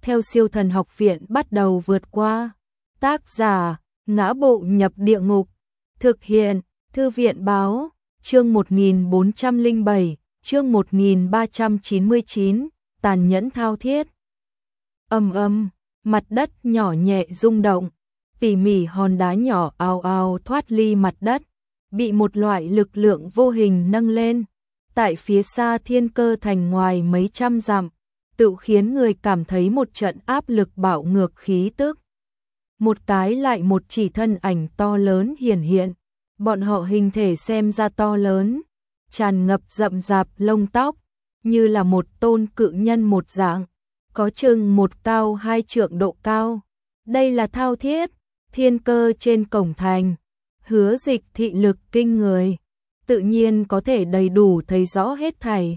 theo Siêu Thần Học Viện bắt đầu vượt qua. Tác giả: Ngã Bộ Nhập Địa Ngục. Thực hiện: Thư viện báo. Chương 1407, chương 1399, tàn nhẫn thao thiết. Ầm ầm, mặt đất nhỏ nhẹ rung động, tỉ mỉ hòn đá nhỏ ào ào thoát ly mặt đất, bị một loại lực lượng vô hình nâng lên. Tại phía xa Thiên Cơ Thành ngoài mấy trăm dặm, tự khiến người cảm thấy một trận áp lực bạo ngược khí tức. Một cái lại một chỉ thân ảnh to lớn hiển hiện, bọn họ hình thể xem ra to lớn, tràn ngập rậm rạp lông tóc, như là một tôn cự nhân một dạng, có chừng một cao 2 trượng độ cao. Đây là Thao Thiết, Thiên Cơ trên cổng thành. Hứa Dịch thị lực kinh người, tự nhiên có thể đầy đủ thấy rõ hết thảy.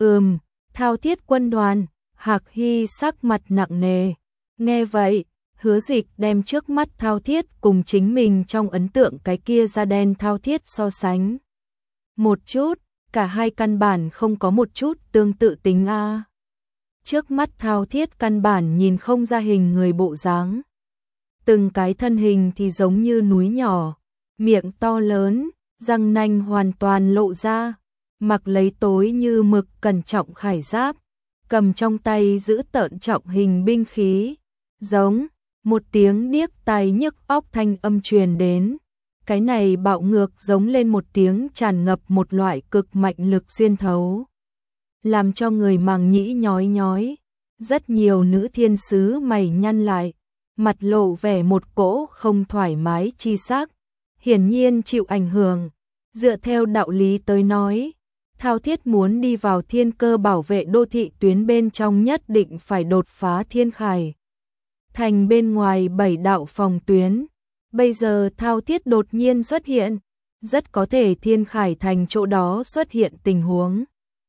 Thao Thiết quân đoàn. Hạc Hy sắc mặt nặng nề. Nghe vậy, Hứa Dịch đem trước mắt Thao Thiết cùng chính mình trong ấn tượng cái kia da đen Thao Thiết so sánh một chút, cả hai căn bản không có một chút tương tự tính a. Trước mắt Thao Thiết căn bản nhìn không ra hình người bộ dáng. Từng cái thân hình thì giống như núi nhỏ, miệng to lớn, răng nanh hoàn toàn lộ ra, mặc lấy tối như mực cẩn trọng khải giáp, cầm trong tay giữ tợn trọng hình binh khí, giống. Một tiếng điếc tai nhức óc thanh âm truyền đến. Cái này bạo ngược giống lên một tiếng tràn ngập một loại cực mạnh lực xuyên thấu, làm cho người màng nhĩ nhói nhói. Rất nhiều nữ thiên sứ mày nhăn lại, mặt lộ vẻ một cỗ không thoải mái chi sắc, hiển nhiên chịu ảnh hưởng. Dựa theo đạo lý tới nói, Thao Thiết muốn đi vào Thiên Cơ bảo vệ đô thị tuyến bên trong nhất định phải đột phá Thiên Khải Thành bên ngoài 7 đạo phòng tuyến. Bây giờ Thao Thiết đột nhiên xuất hiện, rất có thể Thiên Khải Thành chỗ đó xuất hiện tình huống.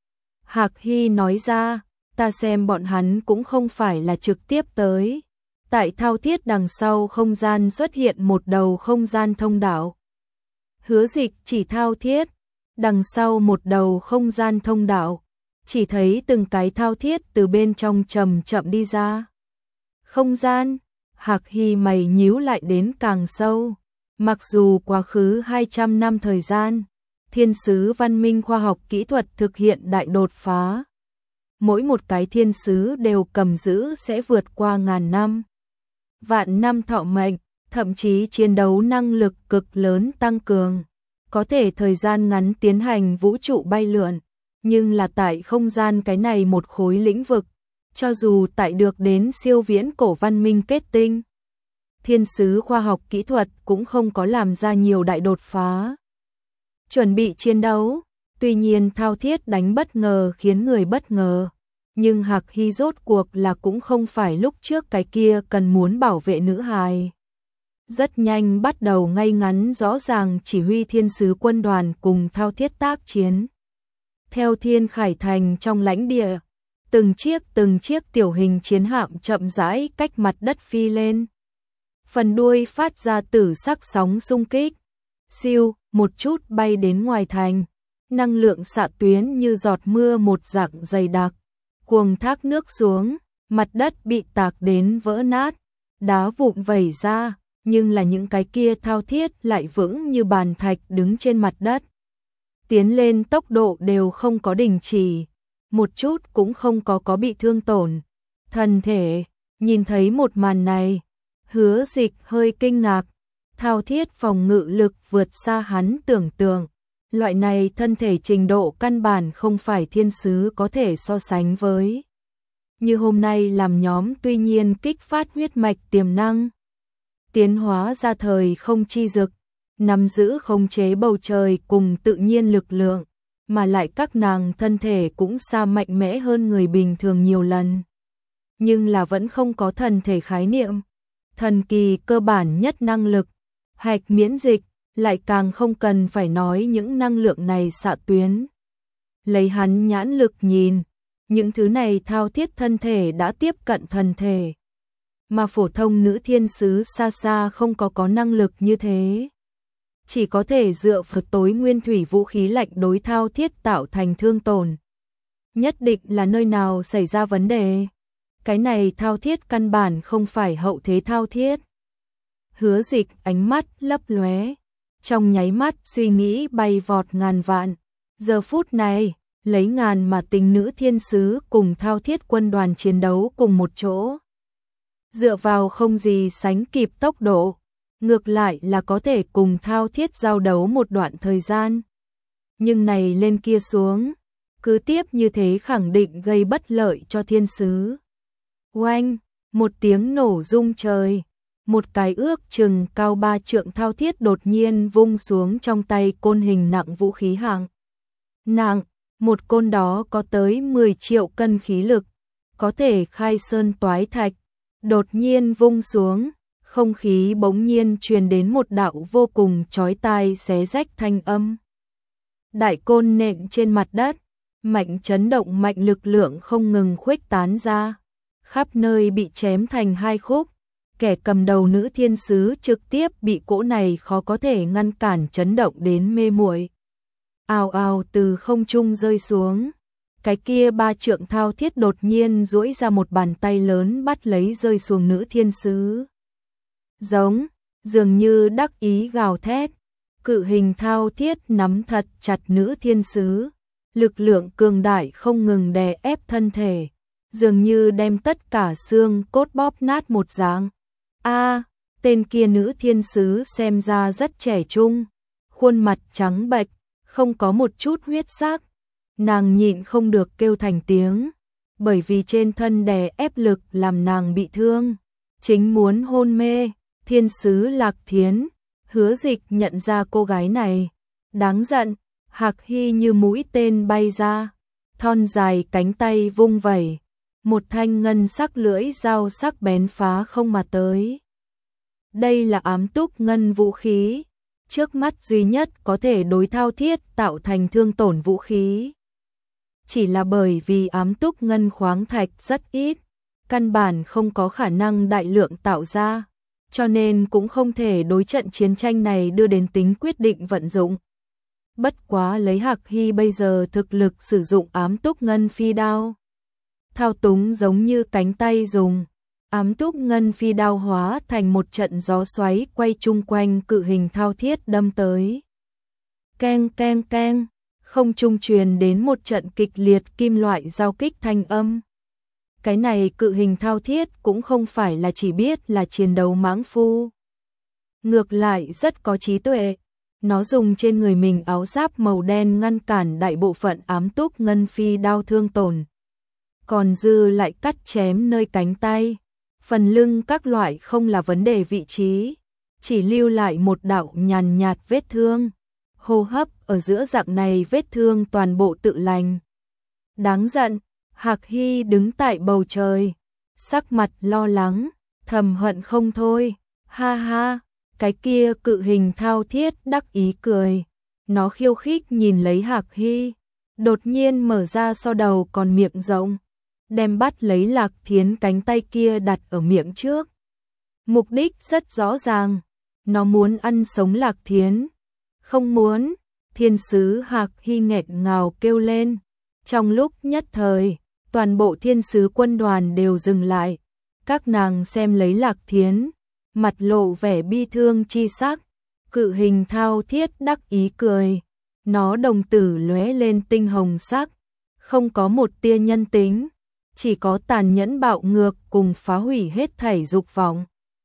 Hạc Hy nói ra, ta xem bọn hắn cũng không phải là trực tiếp tới. Tại Thao Thiết đằng sau không gian xuất hiện một đầu không gian thông đạo. Hứa Dịch chỉ Thao Thiết, đằng sau một đầu không gian thông đạo, chỉ thấy từng cái Thao Thiết từ bên trong chậm chậm đi ra. Không gian, Hạc Hy mày nhíu lại đến càng sâu. Mặc dù quá khứ 200 năm thời gian, thiên sứ văn minh khoa học kỹ thuật thực hiện đại đột phá. Mỗi một cái thiên sứ đều cầm giữ sẽ vượt qua ngàn năm, vạn năm thọ mệnh, thậm chí chiến đấu năng lực cực lớn tăng cường, có thể thời gian ngắn tiến hành vũ trụ bay lượn, nhưng là tại không gian cái này một khối lĩnh vực, cho dù tại được đến siêu viễn cổ văn minh kết tinh, thiên sứ khoa học kỹ thuật cũng không có làm ra nhiều đại đột phá. Chuẩn bị chiến đấu, tuy nhiên Thao Thiết đánh bất ngờ khiến người bất ngờ, nhưng Hạc Hy rốt cuộc là cũng không phải lúc trước cái kia cần muốn bảo vệ nữ hài. Rất nhanh bắt đầu ngay ngắn rõ ràng chỉ huy thiên sứ quân đoàn cùng Thao Thiết tác chiến. Theo Thiên Khải Thành trong lãnh địa, từng chiếc tiểu hình chiến hạm chậm rãi cách mặt đất phi lên. Phần đuôi phát ra tử sắc sóng xung kích, siêu, một chút bay đến ngoài thành. Năng lượng xạ tuyến như giọt mưa một dạng dày đặc, cuồng thác nước xuống, mặt đất bị tạc đến vỡ nát, đá vụn vẩy ra, nhưng là những cái kia Thao Thiết lại vững như bàn thạch đứng trên mặt đất. Tiến lên tốc độ đều không có đình chỉ, một chút cũng không có bị thương tổn. Thân thể, nhìn thấy một màn này, Hứa Dịch hơi kinh ngạc, Thao Thiết phòng ngự lực vượt xa hắn tưởng tượng. Loại này thân thể trình độ căn bản không phải thiên sứ có thể so sánh với. Như hôm nay làm nhóm tuy nhiên kích phát huyết mạch tiềm năng, tiến hóa ra thời không chi dực, nắm giữ khống chế bầu trời cùng tự nhiên lực lượng, mà lại các nàng thân thể cũng xa mạnh mẽ hơn người bình thường nhiều lần. Nhưng là vẫn không có thần thể khái niệm, thần kỳ cơ bản nhất năng lực, hạch miễn dịch, lại càng không cần phải nói những năng lượng này xạ tuyến. Lấy hắn nhãn lực nhìn, những thứ này Thao Thiết thân thể đã tiếp cận thần thể, mà phổ thông nữ thiên sứ xa xa không có năng lực như thế. Chỉ có thể dựa vào tối nguyên thủy vũ khí lạnh đối Thao Thiết tạo thành thương tổn. Nhất định là nơi nào xảy ra vấn đề. Cái này thao thiết căn bản không phải hậu thế thao thiết. Hứa Dịch ánh mắt lấp lóe, trong nháy mắt suy nghĩ bay vọt ngàn vạn. Giờ phút này, lấy ngàn mà tính nữ thiên sứ cùng thao thiết quân đoàn chiến đấu cùng một chỗ. Dựa vào không gì sánh kịp tốc độ, ngược lại là có thể cùng thao thiết giao đấu một đoạn thời gian. Nhưng này lên kia xuống, cứ tiếp như thế khẳng định gây bất lợi cho thiên sứ. Oanh, một tiếng nổ rung trời, một cái ước chừng cao 3 trượng thao thiết đột nhiên vung xuống trong tay côn hình nặng vũ khí hạng nặng, một côn đó có tới 10 triệu cân khí lực, có thể khai sơn toái thạch, đột nhiên vung xuống, không khí bỗng nhiên truyền đến một đạo vô cùng chói tai xé rách thanh âm. Đại côn nện trên mặt đất, mạnh chấn động mạnh lực lượng không ngừng khuếch tán ra, khắp nơi bị chém thành hai khúc. Kẻ cầm đầu nữ thiên sứ trực tiếp bị cỗ này khó có thể ngăn cản chấn động đến mê muội. Ào ào từ không trung rơi xuống. Cái kia 3 trượng thao thiết đột nhiên duỗi ra một bàn tay lớn bắt lấy rơi xuống nữ thiên sứ. Giống, dường như đắc ý gào thét. Cự hình thao thiết nắm thật chặt nữ thiên sứ. Lực lượng cường đại không ngừng đè ép thân thể, dường như đem tất cả xương cốt bóp nát một dạng. Tên kia nữ thiên sứ xem ra rất trẻ trung, khuôn mặt trắng bệch, không có một chút huyết sắc. Nàng nhịn không được kêu thành tiếng, bởi vì trên thân đè ép lực làm nàng bị thương, chính muốn hôn mê. Thiên sứ Lạc Thiến, Hứa Dịch nhận ra cô gái này, đáng giận. Hạc Hy như mũi tên bay ra, thon dài cánh tay vung vẩy, một thanh ngân sắc lưỡi dao sắc bén phá không mà tới. Đây là ám túc ngân vũ khí, trước mắt duy nhất có thể đối thao thiết tạo thành thương tổn vũ khí. Chỉ là bởi vì ám túc ngân khoáng thạch rất ít, căn bản không có khả năng đại lượng tạo ra, cho nên cũng không thể đối trận chiến tranh này đưa đến tính quyết định vận dụng. Bất quá lấy Hạc Hy bây giờ thực lực sử dụng ám túc ngân phi đao, thao túng giống như cánh tay dùng, ám túc ngân phi đao hóa thành một trận gió xoáy quay chung quanh cự hình thao thiết đâm tới. Keng keng keng, không trung truyền đến một trận kịch liệt kim loại giao kích thanh âm. Cái này cự hình thao thiết cũng không phải là chỉ biết là chiến đấu mãng phu, ngược lại rất có trí tuệ. Nó dùng trên người mình áo giáp màu đen ngăn cản đại bộ phận ám túc ngân phi đao thương tổn, còn dư lại cắt chém nơi cánh tay, phần lưng các loại không là vấn đề vị trí, chỉ lưu lại một đạo nhàn nhạt vết thương. Hô hấp ở giữa dạng này vết thương toàn bộ tự lành. Đáng giận, Hạc Hy đứng tại bầu trời, sắc mặt lo lắng, thầm hận không thôi. Ha ha, cái kia cự hình thao thiết đắc ý cười, nó khiêu khích nhìn lấy Hạc Hy, đột nhiên mở ra so đầu còn miệng rộng, đem bắt lấy Lạc Thiến cánh tay kia đặt ở miệng trước. Mục đích rất rõ ràng, nó muốn ăn sống Lạc Thiến. Không muốn, thiên sứ Hạc Hy nghẹn ngào kêu lên. Trong lúc nhất thời, toàn bộ thiên sứ quân đoàn đều dừng lại. Các nàng xem lấy Lạc Thiến, mặt lộ vẻ bi thương chi sắc. Cự hình thao thiết đắc ý cười, nó đồng tử lóe lên tinh hồng sắc, không có một tia nhân tính, chỉ có tàn nhẫn bạo ngược cùng phá hủy hết thảy dục vọng.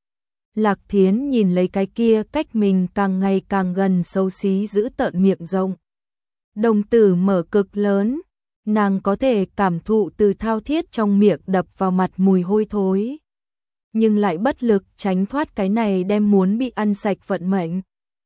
Lạc Thiến nhìn lấy cái kia cách mình càng ngày càng gần xấu xí giữ tợn miệng rộng, đồng tử mở cực lớn, nàng có thể cảm thụ từ thao thiết trong miệng đập vào mặt mùi hôi thối, nhưng lại bất lực tránh thoát cái này đem muốn bị ăn sạch vận mệnh.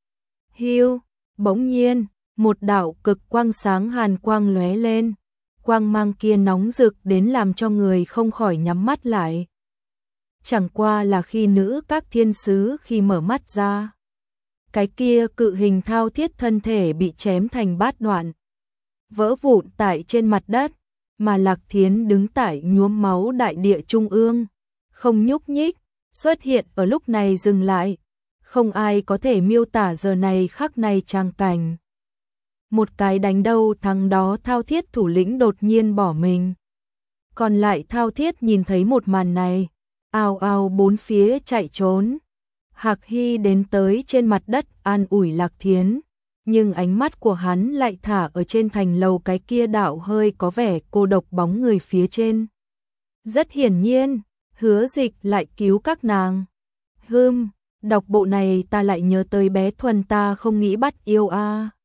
Hiu, bỗng nhiên, một đạo cực quang sáng hàn quang lóe lên, quang mang kia nóng rực đến làm cho người không khỏi nhắm mắt lại. Chẳng qua là khi nữ các thiên sứ khi mở mắt ra, cái kia cự hình thao thiết thân thể bị chém thành bát đoạn, vỡ vụn tại trên mặt đất, mà Lạc Thiến đứng tại nhuốm máu đại địa trung ương, không nhúc nhích, xuất hiện ở lúc này dừng lại, không ai có thể miêu tả giờ này khắc này trang cảnh. Một cái đánh đâu thắng đó thao thiết thủ lĩnh đột nhiên bỏ mình. còn lại thao thiết nhìn thấy một màn này, ào ào bốn phía chạy trốn. Hạc Hy đến tới trên mặt đất an ủi Lạc Thiến, nhưng ánh mắt của hắn lại thả ở trên thành lầu cái kia đạo hơi có vẻ cô độc bóng người phía trên. Rất hiển nhiên, Hứa Dịch lại cứu các nàng. Đọc bộ này ta lại nhớ tới bé Thuần ta không nghĩ bắt yêu a.